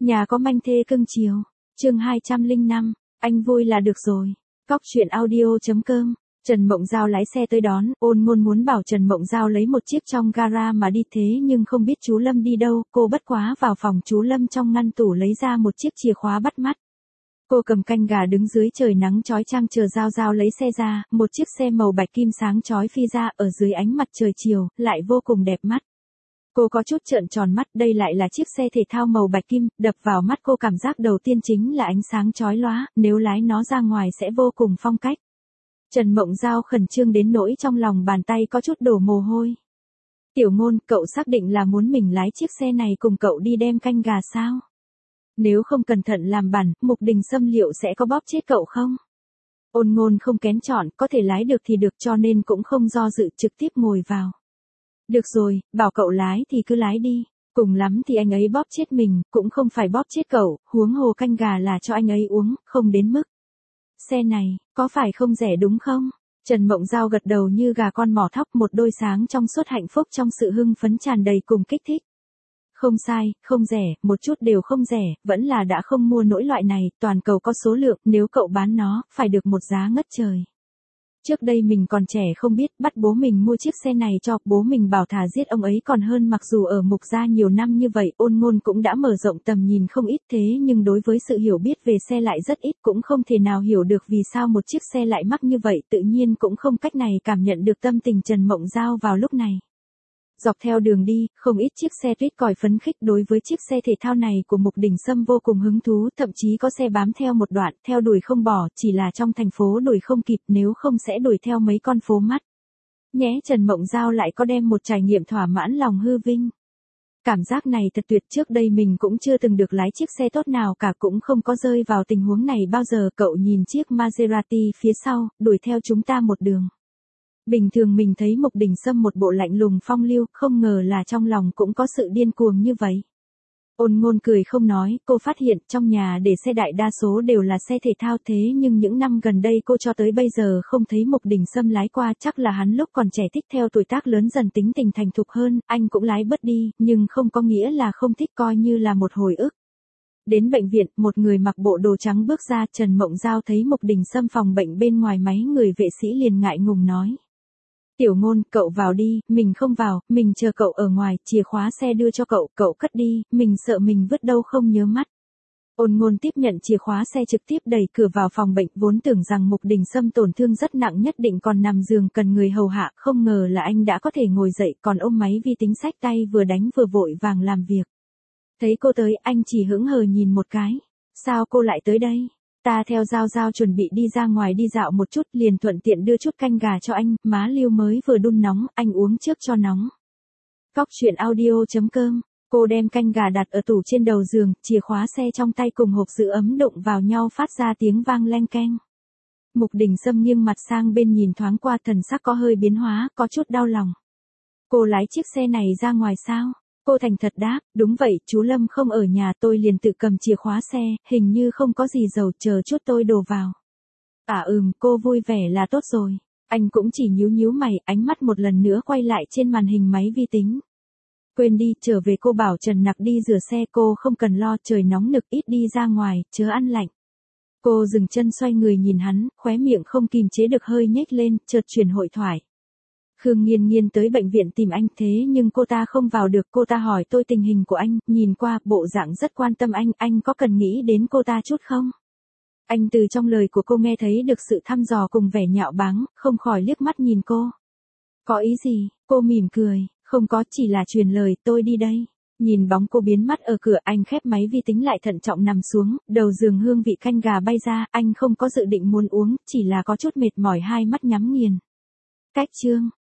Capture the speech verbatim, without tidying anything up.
Nhà có manh thê cưng chiều. Chương hai trăm lẻ năm, anh vui là được rồi. Cóc truyện audio.com. Trần Mộng Giao lái xe tới đón, Ôn Ngôn muốn bảo Trần Mộng Giao lấy một chiếc trong gara mà đi thế nhưng không biết chú Lâm đi đâu, cô bất quá vào phòng chú Lâm trong ngăn tủ lấy ra một chiếc chìa khóa bắt mắt. Cô cầm canh gà đứng dưới trời nắng chói chang chờ Giao Giao lấy xe ra, một chiếc xe màu bạch kim sáng chói phi ra ở dưới ánh mặt trời chiều, lại vô cùng đẹp mắt. Cô có chút trợn tròn mắt, đây lại là chiếc xe thể thao màu bạch kim, đập vào mắt cô cảm giác đầu tiên chính là ánh sáng chói lóa, nếu lái nó ra ngoài sẽ vô cùng phong cách. Trần Mộng Giao khẩn trương đến nỗi trong lòng bàn tay có chút đổ mồ hôi. Tiểu Ngôn, cậu xác định là muốn mình lái chiếc xe này cùng cậu đi đem canh gà sao? Nếu không cẩn thận làm bẩn, Mục Đình Sâm liệu sẽ có bóp chết cậu không? Ôn Ngôn không kén chọn, có thể lái được thì được cho nên cũng không do dự trực tiếp ngồi vào. Được rồi, bảo cậu lái thì cứ lái đi, cùng lắm thì anh ấy bóp chết mình, cũng không phải bóp chết cậu, huống hồ canh gà là cho anh ấy uống, không đến mức. Xe này, có phải không rẻ đúng không? Trần Mộng Giao gật đầu như gà con mỏ thóc, một đôi sáng trong suốt hạnh phúc trong sự hưng phấn tràn đầy cùng kích thích. Không sai, không rẻ, một chút đều không rẻ, vẫn là đã không mua nổi loại này, toàn cầu có số lượng, nếu cậu bán nó, phải được một giá ngất trời. Trước đây mình còn trẻ không biết, bắt bố mình mua chiếc xe này cho, bố mình bảo thà giết ông ấy còn hơn, mặc dù ở Mục gia nhiều năm như vậy, Ôn Ngôn cũng đã mở rộng tầm nhìn không ít, thế nhưng đối với sự hiểu biết về xe lại rất ít, cũng không thể nào hiểu được vì sao một chiếc xe lại mắc như vậy, tự nhiên cũng không cách này cảm nhận được tâm tình Trần Mộng Giao vào lúc này. Dọc theo đường đi, không ít chiếc xe tuyết còi phấn khích đối với chiếc xe thể thao này của Mục Đình Sâm vô cùng hứng thú, thậm chí có xe bám theo một đoạn, theo đuổi không bỏ, chỉ là trong thành phố đuổi không kịp, nếu không sẽ đuổi theo mấy con phố mắt. Nhé, Trần Mộng Giao lại có đem một trải nghiệm thỏa mãn lòng hư vinh. Cảm giác này thật tuyệt, trước đây mình cũng chưa từng được lái chiếc xe tốt nào cả, cũng không có rơi vào tình huống này bao giờ. Cậu nhìn chiếc Maserati phía sau, đuổi theo chúng ta một đường. Bình thường mình thấy Mục Đình Sâm một bộ lạnh lùng phong lưu, không ngờ là trong lòng cũng có sự điên cuồng như vậy. Ôn Ngôn cười không nói, cô phát hiện trong nhà để xe đại đa số đều là xe thể thao, thế nhưng những năm gần đây cô cho tới bây giờ không thấy Mục Đình Sâm lái qua, chắc là hắn lúc còn trẻ thích, theo tuổi tác lớn dần tính tình thành thục hơn, anh cũng lái bớt đi, nhưng không có nghĩa là không thích, coi như là một hồi ức. Đến bệnh viện, một người mặc bộ đồ trắng bước ra, Trần Mộng Giao thấy Mục Đình Sâm phòng bệnh bên ngoài máy người vệ sĩ liền ngại ngùng nói. Tiểu Ngôn, cậu vào đi, mình không vào, mình chờ cậu ở ngoài, chìa khóa xe đưa cho cậu, cậu cất đi, mình sợ mình vứt đâu không nhớ mắt. Ôn Ngôn tiếp nhận chìa khóa xe trực tiếp đẩy cửa vào phòng bệnh, vốn tưởng rằng Mục Đình Sâm tổn thương rất nặng nhất định còn nằm giường cần người hầu hạ, không ngờ là anh đã có thể ngồi dậy, còn ôm máy vi tính sách tay vừa đánh vừa vội vàng làm việc. Thấy cô tới, anh chỉ hững hờ nhìn một cái. Sao cô lại tới đây? Ta theo Giao Giao chuẩn bị đi ra ngoài đi dạo một chút, liền thuận tiện đưa chút canh gà cho anh, má Liêu mới vừa đun nóng, anh uống trước cho nóng. Cóc truyện audio.com. Cô đem canh gà đặt ở tủ trên đầu giường, chìa khóa xe trong tay cùng hộp giữ ấm đụng vào nhau phát ra tiếng vang leng keng. Mục Đình Sâm nghiêng mặt sang bên nhìn thoáng qua, thần sắc có hơi biến hóa, có chút đau lòng. Cô lái chiếc xe này ra ngoài sao? Cô thành thật đáp, đúng vậy, chú Lâm không ở nhà, tôi liền tự cầm chìa khóa xe, hình như không có gì dầu, chờ chút tôi đổ vào. À ừm, cô vui vẻ là tốt rồi. Anh cũng chỉ nhíu nhíu mày, ánh mắt một lần nữa quay lại trên màn hình máy vi tính. Quên đi, trở về cô bảo Trần Nặc đi rửa xe, cô không cần lo, trời nóng nực, ít đi ra ngoài, chớ ăn lạnh. Cô dừng chân xoay người nhìn hắn, khóe miệng không kìm chế được hơi nhếch lên, chợt chuyển hội thoại. Khương Nghiên Nghiên tới bệnh viện tìm anh, thế nhưng cô ta không vào được, cô ta hỏi tôi tình hình của anh, nhìn qua, bộ dạng rất quan tâm anh, anh có cần nghĩ đến cô ta chút không? Anh từ trong lời của cô nghe thấy được sự thăm dò cùng vẻ nhạo báng, không khỏi liếc mắt nhìn cô. Có ý gì? Cô mỉm cười, không có, chỉ là truyền lời, tôi đi đây. Nhìn bóng cô biến mất ở cửa, anh khép máy vi tính lại thận trọng nằm xuống, đầu giường hương vị canh gà bay ra, anh không có dự định muốn uống, chỉ là có chút mệt mỏi, hai mắt nhắm nghiền. Cách chương